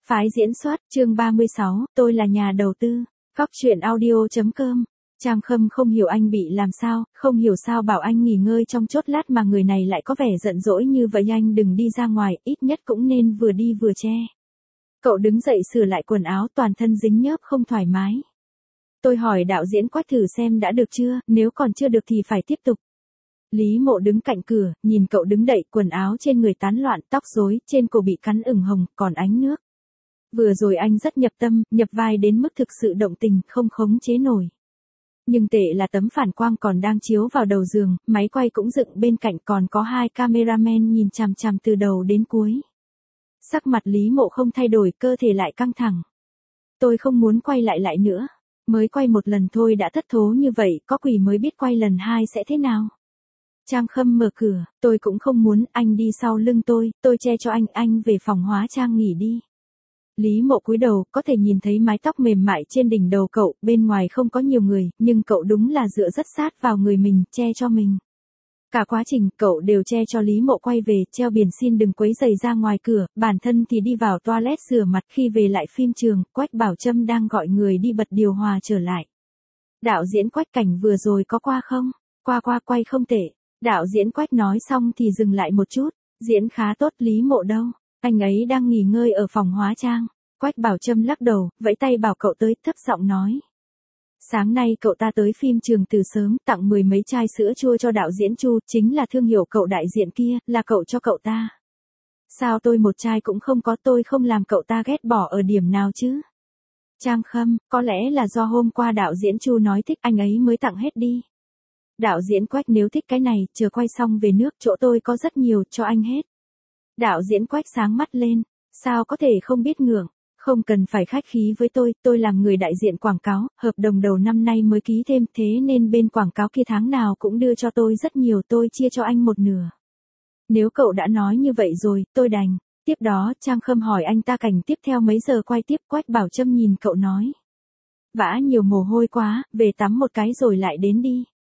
Phái diễn xuất, chương 36, tôi là nhà đầu tư. Góc truyện audio.com. Trang Khâm không hiểu anh bị làm sao, không hiểu sao bảo anh nghỉ ngơi trong chốc lát mà người này lại có vẻ giận dỗi như vậy. Anh đừng đi ra ngoài, ít nhất cũng nên vừa đi vừa che. Cậu đứng dậy sửa lại quần áo, toàn thân dính nhớp không thoải mái. Tôi hỏi đạo diễn Quách thử xem đã được chưa, nếu còn chưa được thì phải tiếp tục. Lý Mộ đứng cạnh cửa, nhìn cậu đứng đậy, quần áo trên người tán loạn, tóc rối, trên cổ bị cắn ửng hồng, còn ánh nước. Vừa rồi anh rất nhập tâm, nhập vai đến mức thực sự động tình, không khống chế nổi. Nhưng tệ là tấm phản quang còn đang chiếu vào đầu giường, máy quay cũng dựng bên cạnh, còn có hai cameraman nhìn chằm chằm từ đầu đến cuối. Sắc mặt Lý Mộ không thay đổi, cơ thể lại căng thẳng. Tôi không muốn quay lại nữa. Mới quay một lần thôi đã thất thố như vậy, có quỷ mới biết quay lần hai sẽ thế nào. Trang Khâm mở cửa, tôi cũng không muốn, anh đi sau lưng tôi che cho anh về phòng hóa trang nghỉ đi. Lý Mộ cúi đầu, có thể nhìn thấy mái tóc mềm mại trên đỉnh đầu cậu, bên ngoài không có nhiều người, nhưng cậu đúng là dựa rất sát vào người mình, che cho mình. Cả quá trình, cậu đều che cho Lý Mộ quay về, treo biển xin đừng quấy rầy ra ngoài cửa, bản thân thì đi vào toilet rửa mặt. Khi về lại phim trường, Quách Bảo Trâm đang gọi người đi bật điều hòa trở lại. Đạo diễn Quách, cảnh vừa rồi có qua không? Qua quay không tệ. Đạo diễn Quách nói xong thì dừng lại một chút, diễn khá tốt. Lý Mộ đâu? Anh ấy đang nghỉ ngơi ở phòng hóa trang. Quách Bảo Trâm lắc đầu, vẫy tay bảo cậu tới, thấp giọng nói. Sáng nay cậu ta tới phim trường từ sớm, tặng 10 mấy chai sữa chua cho đạo diễn Chu, chính là thương hiệu cậu đại diện kia, là cậu cho cậu ta. Sao tôi một chai cũng không có, tôi không làm cậu ta ghét bỏ ở điểm nào chứ? Trang Khâm, có lẽ là do hôm qua đạo diễn Chu nói thích anh ấy mới tặng hết đi. Đạo diễn Quách, nếu thích cái này, chờ quay xong về nước, chỗ tôi có rất nhiều, cho anh hết. Đạo diễn Quách sáng mắt lên, sao có thể không biết ngưỡng, không cần phải khách khí với tôi làm người đại diện quảng cáo, hợp đồng đầu năm nay mới ký thêm, thế nên bên quảng cáo kia tháng nào cũng đưa cho tôi rất nhiều, tôi chia cho anh một nửa. Nếu cậu đã nói như vậy rồi, tôi đành. Tiếp đó, Trang Khâm hỏi anh ta cảnh tiếp theo mấy giờ quay tiếp. Quách Bảo Trâm nhìn cậu nói. Vã nhiều mồ hôi quá, về tắm một cái rồi lại đến đi.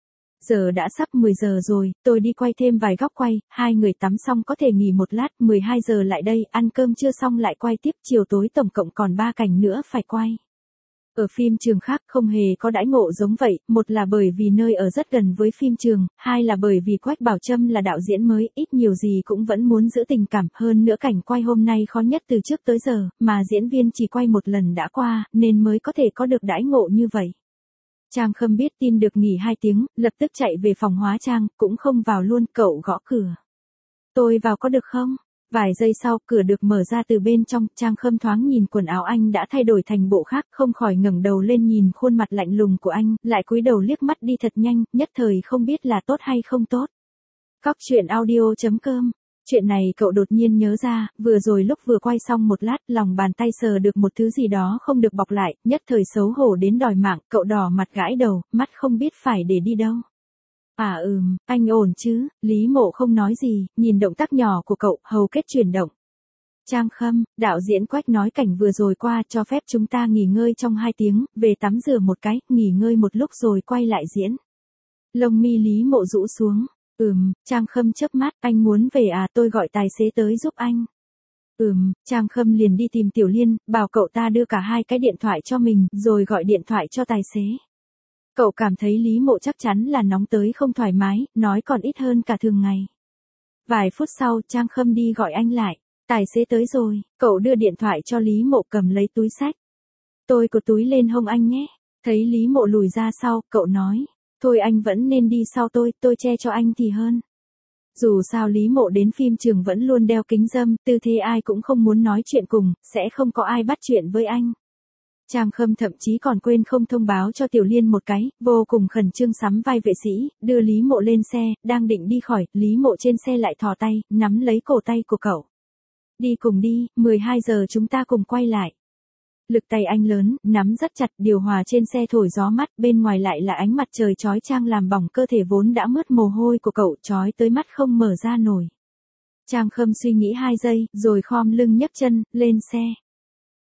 Giờ đã sắp 10 giờ rồi, tôi đi quay thêm vài góc quay, hai người tắm xong có thể nghỉ một lát, 12 giờ lại đây, ăn cơm trưa xong lại quay tiếp, chiều tối tổng cộng còn 3 cảnh nữa phải quay. Ở phim trường khác không hề có đãi ngộ giống vậy, một là bởi vì nơi ở rất gần với phim trường, hai là bởi vì Quách Bảo Trâm là đạo diễn mới, ít nhiều gì cũng vẫn muốn giữ tình cảm, hơn nữa cảnh quay hôm nay khó nhất từ trước tới giờ, mà diễn viên chỉ quay một lần đã qua, nên mới có thể có được đãi ngộ như vậy. Trang Khâm biết tin được nghỉ 2 tiếng, lập tức chạy về phòng hóa trang, cũng không vào luôn, cậu gõ cửa. Tôi vào có được không? Vài giây sau, cửa được mở ra từ bên trong, Trang Khâm thoáng nhìn quần áo anh đã thay đổi thành bộ khác, không khỏi ngẩng đầu lên nhìn khuôn mặt lạnh lùng của anh, lại cúi đầu liếc mắt đi thật nhanh, nhất thời không biết là tốt hay không tốt. Góc truyện audio.com. Chuyện này cậu đột nhiên nhớ ra, vừa rồi lúc vừa quay xong một lát, lòng bàn tay sờ được một thứ gì đó không được bọc lại, nhất thời xấu hổ đến đòi mạng, cậu đỏ mặt gãi đầu, mắt không biết phải để đi đâu. Anh ổn chứ? Lý Mộ không nói gì, nhìn động tác nhỏ của cậu, hầu kết chuyển động. Trang Khâm, đạo diễn Quách nói cảnh vừa rồi qua, cho phép chúng ta nghỉ ngơi trong 2 tiếng, về tắm rửa một cái, nghỉ ngơi một lúc rồi quay lại diễn. Lông mi Lý Mộ rũ xuống. Trang Khâm chớp mắt, anh muốn về à, tôi gọi tài xế tới giúp anh. Trang Khâm liền đi tìm Tiểu Liên, bảo cậu ta đưa cả 2 cái điện thoại cho mình, rồi gọi điện thoại cho tài xế. Cậu cảm thấy Lý Mộ chắc chắn là nóng tới không thoải mái, nói còn ít hơn cả thường ngày. Vài phút sau, Trang Khâm đi gọi anh lại. Tài xế tới rồi, cậu đưa điện thoại cho Lý Mộ, cầm lấy túi xách. Tôi cột túi lên hông anh nhé. Thấy Lý Mộ lùi ra sau, cậu nói. Thôi anh vẫn nên đi sau tôi che cho anh thì hơn. Dù sao Lý Mộ đến phim trường vẫn luôn đeo kính râm, tư thế ai cũng không muốn nói chuyện cùng, sẽ không có ai bắt chuyện với anh. Trang Khâm thậm chí còn quên không thông báo cho Tiểu Liên một cái, vô cùng khẩn trương sắm vai vệ sĩ, đưa Lý Mộ lên xe, đang định đi khỏi, Lý Mộ trên xe lại thò tay, nắm lấy cổ tay của cậu. Đi cùng đi, 12 giờ chúng ta cùng quay lại. Lực tay anh lớn, nắm rất chặt, điều hòa trên xe thổi gió mắt, bên ngoài lại là ánh mặt trời chói chang làm bỏng cơ thể vốn đã mướt mồ hôi của cậu, chói tới mắt không mở ra nổi. Trang Khâm suy nghĩ 2 giây, rồi khom lưng nhấc chân, lên xe.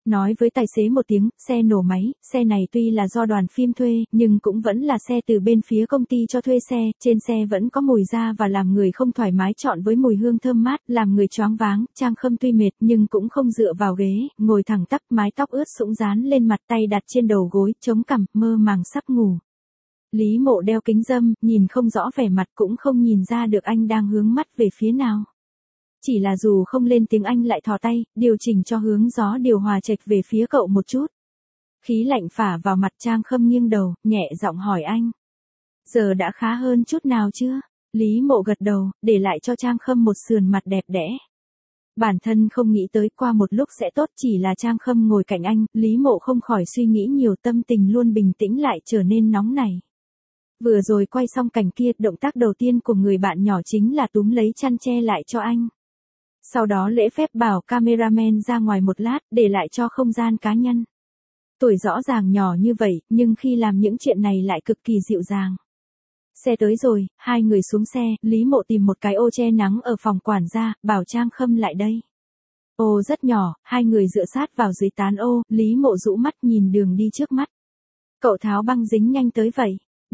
Nói với tài xế một tiếng, xe nổ máy, xe này tuy là do đoàn phim thuê, nhưng cũng vẫn là xe từ bên phía công ty cho thuê xe, trên xe vẫn có mùi da và làm người không thoải mái trộn với mùi hương thơm mát, làm người choáng váng. Trang Khâm tuy mệt nhưng cũng không dựa vào ghế, ngồi thẳng tắp, mái tóc ướt sũng dán lên mặt, tay đặt trên đầu gối, chống cằm, mơ màng sắp ngủ. Lý Mộ đeo kính râm, nhìn không rõ vẻ mặt, cũng không nhìn ra được anh đang hướng mắt về phía nào. Chỉ là dù không lên tiếng anh lại thò tay, điều chỉnh cho hướng gió điều hòa chệch về phía cậu một chút. Khí lạnh phả vào mặt. Trang Khâm nghiêng đầu, nhẹ giọng hỏi anh. Giờ đã khá hơn chút nào chưa? Lý Mộ gật đầu, để lại cho Trang Khâm một sườn mặt đẹp đẽ. Bản thân không nghĩ tới qua một lúc sẽ tốt, chỉ là Trang Khâm ngồi cạnh anh, Lý Mộ không khỏi suy nghĩ nhiều, tâm tình luôn bình tĩnh lại trở nên nóng nảy. Vừa rồi quay xong cảnh kia, động tác đầu tiên của người bạn nhỏ chính là túm lấy chăn che lại cho anh. Sau đó lễ phép bảo cameraman ra ngoài một lát, để lại cho không gian cá nhân. Tuổi rõ ràng nhỏ như vậy, nhưng khi làm những chuyện này lại cực kỳ dịu dàng. Xe tới rồi, hai người xuống xe, Lý Mộ tìm một cái ô che nắng ở phòng quản gia, bảo Trang Khâm lại đây. Ô rất nhỏ, hai người dựa sát vào dưới tán ô, Lý Mộ rũ mắt nhìn đường đi trước mắt. Cậu tháo băng dính nhanh tới vậy.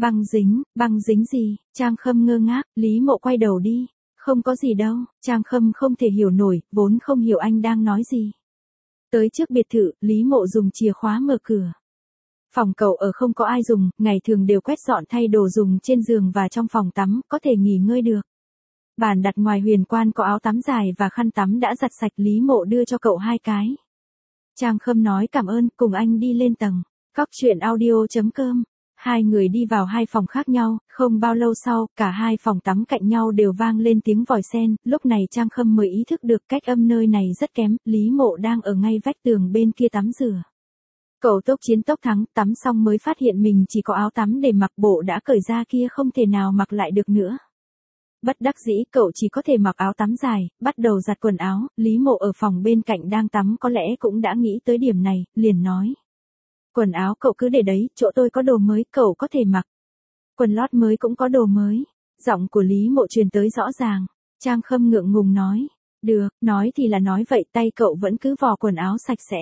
Băng dính gì? Trang Khâm ngơ ngác, Lý Mộ quay đầu đi. Không có gì đâu. Trang Khâm không thể hiểu nổi, vốn không hiểu anh đang nói gì. Tới trước biệt thự, Lý Mộ dùng chìa khóa mở cửa. Phòng cậu ở không có ai dùng, ngày thường đều quét dọn thay đồ dùng trên giường và trong phòng tắm, có thể nghỉ ngơi được. Bàn đặt ngoài huyền quan có áo tắm dài và khăn tắm đã giặt sạch, Lý Mộ đưa cho cậu hai cái. Trang Khâm nói cảm ơn, cùng anh đi lên tầng. Cóc truyện audio.com. Hai người đi vào hai phòng khác nhau, không bao lâu sau, cả hai phòng tắm cạnh nhau đều vang lên tiếng vòi sen, lúc này Trang Khâm mới ý thức được cách âm nơi này rất kém, Lý Mộ đang ở ngay vách tường bên kia tắm rửa. Cậu tốc chiến tốc thắng, tắm xong mới phát hiện mình chỉ có áo tắm để mặc, bộ đã cởi ra kia không thể nào mặc lại được nữa. Bất đắc dĩ cậu chỉ có thể mặc áo tắm dài, bắt đầu giặt quần áo. Lý Mộ ở phòng bên cạnh đang tắm có lẽ cũng đã nghĩ tới điểm này, liền nói. Quần áo cậu cứ để đấy, chỗ tôi có đồ mới, cậu có thể mặc. Quần lót mới cũng có đồ mới. Giọng của Lý Mộ truyền tới rõ ràng. Trang Khâm ngượng ngùng nói. Được, nói thì là nói vậy, tay cậu vẫn cứ vò quần áo sạch sẽ.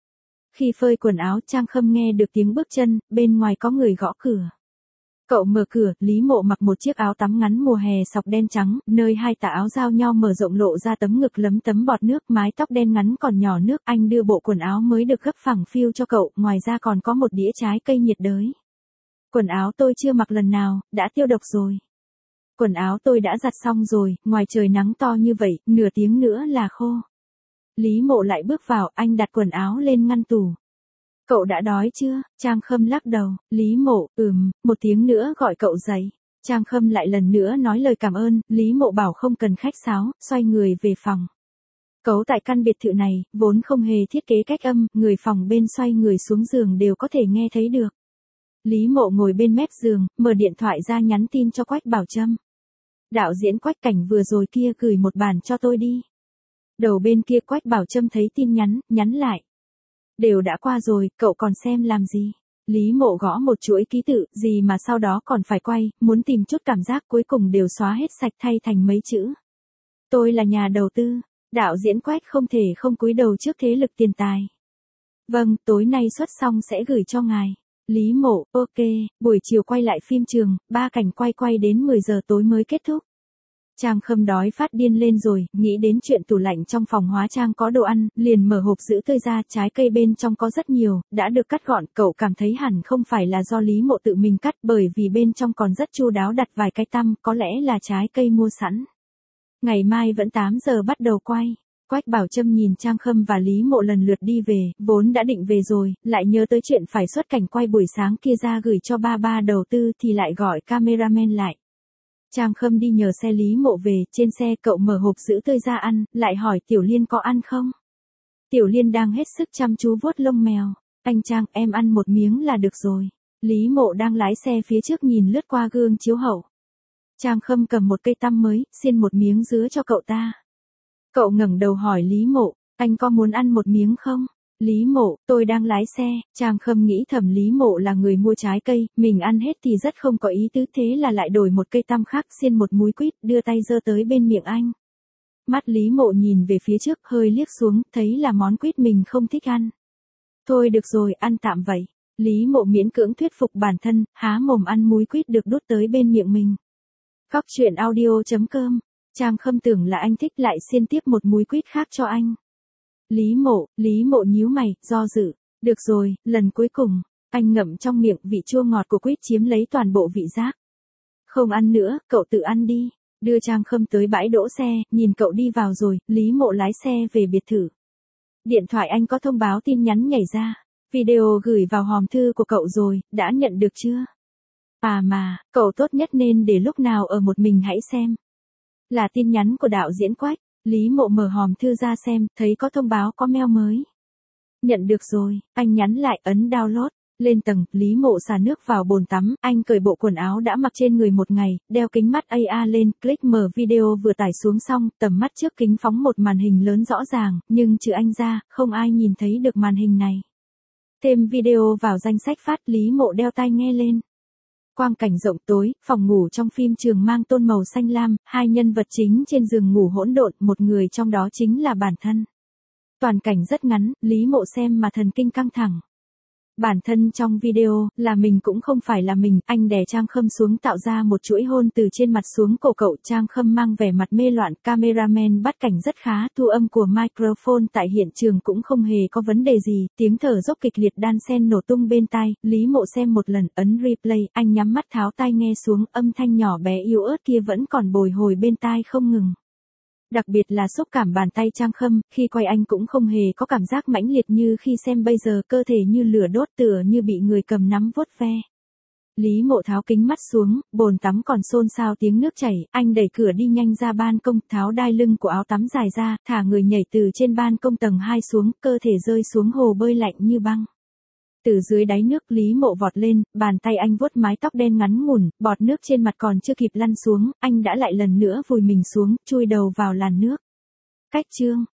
Khi phơi quần áo, Trang Khâm nghe được tiếng bước chân, bên ngoài có người gõ cửa. Cậu mở cửa, Lý Mộ mặc một chiếc áo tắm ngắn mùa hè sọc đen trắng, nơi hai tà áo giao nhau mở rộng lộ ra tấm ngực lấm tấm bọt nước, mái tóc đen ngắn còn nhỏ nước. Anh đưa bộ quần áo mới được gấp phẳng phiu cho cậu, ngoài ra còn có một đĩa trái cây nhiệt đới. Quần áo tôi chưa mặc lần nào, đã tiêu độc rồi. Quần áo tôi đã giặt xong rồi, ngoài trời nắng to như vậy, nửa tiếng nữa là khô. Lý Mộ lại bước vào, anh đặt quần áo lên ngăn tủ. Cậu đã đói chưa? Trang Khâm lắc đầu. Lý Mộ, một tiếng nữa gọi cậu dậy. Trang Khâm lại lần nữa nói lời cảm ơn, Lý Mộ bảo không cần khách sáo, xoay người về phòng. Cấu tại căn biệt thự này, vốn không hề thiết kế cách âm, người phòng bên xoay người xuống giường đều có thể nghe thấy được. Lý Mộ ngồi bên mép giường, mở điện thoại ra nhắn tin cho Quách Bảo Trâm. Đạo diễn Quách, cảnh vừa rồi kia gửi một bản cho tôi đi. Đầu bên kia Quách Bảo Trâm thấy tin nhắn lại. Đều đã qua rồi, cậu còn xem làm gì? Lý Mộ gõ một chuỗi ký tự, gì mà sau đó còn phải quay, muốn tìm chút cảm giác cuối cùng đều xóa hết sạch thay thành mấy chữ. Tôi là nhà đầu tư, đạo diễn Quách không thể không cúi đầu trước thế lực tiền tài. Vâng, tối nay xuất xong sẽ gửi cho ngài. Lý Mộ, ok, buổi chiều quay lại phim trường, 3 cảnh quay đến 10 giờ tối mới kết thúc. Trang Khâm đói phát điên lên rồi, nghĩ đến chuyện tủ lạnh trong phòng hóa trang có đồ ăn, liền mở hộp giữ tươi ra, trái cây bên trong có rất nhiều, đã được cắt gọn, cậu cảm thấy hẳn không phải là do Lý Mộ tự mình cắt, bởi vì bên trong còn rất chu đáo đặt vài cái tăm, có lẽ là trái cây mua sẵn. Ngày mai vẫn 8 giờ bắt đầu quay. Quách Bảo Trâm nhìn Trang Khâm và Lý Mộ lần lượt đi về, vốn đã định về rồi, lại nhớ tới chuyện phải xuất cảnh quay buổi sáng kia ra gửi cho ba đầu tư thì lại gọi cameraman lại. Trang Khâm đi nhờ xe Lý Mộ về, trên xe cậu mở hộp giữ tươi ra ăn, lại hỏi Tiểu Liên có ăn không? Tiểu Liên đang hết sức chăm chú vuốt lông mèo. Anh Trang, em ăn một miếng là được rồi. Lý Mộ đang lái xe phía trước nhìn lướt qua gương chiếu hậu. Trang Khâm cầm một cây tăm mới, xiên một miếng dứa cho cậu ta. Cậu ngẩng đầu hỏi Lý Mộ, anh có muốn ăn một miếng không? Lý Mộ, tôi đang lái xe. Trang Khâm nghĩ thầm Lý Mộ là người mua trái cây, mình ăn hết thì rất không có ý tứ, thế là lại đổi một cây tăm khác, xiên một múi quýt, đưa tay giơ tới bên miệng anh. Mắt Lý Mộ nhìn về phía trước, hơi liếc xuống, thấy là món quýt mình không thích ăn. Thôi được rồi, ăn tạm vậy. Lý Mộ miễn cưỡng thuyết phục bản thân, há mồm ăn múi quýt được đút tới bên miệng mình. Cóc truyện audio.com. Trang Khâm tưởng là anh thích lại xiên tiếp một múi quýt khác cho anh. Lý Mộ nhíu mày, do dự. Được rồi, lần cuối cùng. Anh ngậm trong miệng, vị chua ngọt của quýt chiếm lấy toàn bộ vị giác. Không ăn nữa, cậu tự ăn đi. Đưa Trang Khâm tới bãi đỗ xe, nhìn cậu đi vào rồi, Lý Mộ lái xe về biệt thự. Điện thoại anh có thông báo tin nhắn nhảy ra. Video gửi vào hòm thư của cậu rồi, đã nhận được chưa? À mà, cậu tốt nhất nên để lúc nào ở một mình hãy xem. Là tin nhắn của đạo diễn Quách. Lý Mộ mở hòm thư ra xem, thấy có thông báo có mail mới. Nhận được rồi, anh nhắn lại ấn download. Lên tầng, Lý Mộ xả nước vào bồn tắm, anh cởi bộ quần áo đã mặc trên người một ngày, đeo kính mắt AR lên, click mở video vừa tải xuống xong, tầm mắt trước kính phóng một màn hình lớn rõ ràng, nhưng trừ anh ra, không ai nhìn thấy được màn hình này. Thêm video vào danh sách phát, Lý Mộ đeo tai nghe lên. Quang cảnh rộng tối, phòng ngủ trong phim trường mang tôn màu xanh lam, hai nhân vật chính trên giường ngủ hỗn độn, một người trong đó chính là bản thân. Toàn cảnh rất ngắn, Lý Mộ xem mà thần kinh căng thẳng. Bản thân trong video, là mình cũng không phải là mình, anh đè Trang Khâm xuống tạo ra một chuỗi hôn từ trên mặt xuống cổ cậu. Trang Khâm mang vẻ mặt mê loạn, cameraman bắt cảnh rất khá, thu âm của microphone tại hiện trường cũng không hề có vấn đề gì, tiếng thở dốc kịch liệt đan xen nổ tung bên tai. Lý Mộ xem một lần, ấn replay, anh nhắm mắt tháo tai nghe xuống, âm thanh nhỏ bé yếu ớt kia vẫn còn bồi hồi bên tai không ngừng. Đặc biệt là xúc cảm bàn tay Trang Khâm, khi quay anh cũng không hề có cảm giác mãnh liệt như khi xem bây giờ, cơ thể như lửa đốt tựa như bị người cầm nắm vuốt ve. Lý Mộ tháo kính mắt xuống, bồn tắm còn xôn xao tiếng nước chảy, anh đẩy cửa đi nhanh ra ban công, tháo đai lưng của áo tắm dài ra, thả người nhảy từ trên ban công tầng 2 xuống, cơ thể rơi xuống hồ bơi lạnh như băng. Từ dưới đáy nước, Lý Mộ vọt lên, bàn tay anh vuốt mái tóc đen ngắn ngủn, bọt nước trên mặt còn chưa kịp lăn xuống, anh đã lại lần nữa vùi mình xuống, chui đầu vào làn nước. Cách chương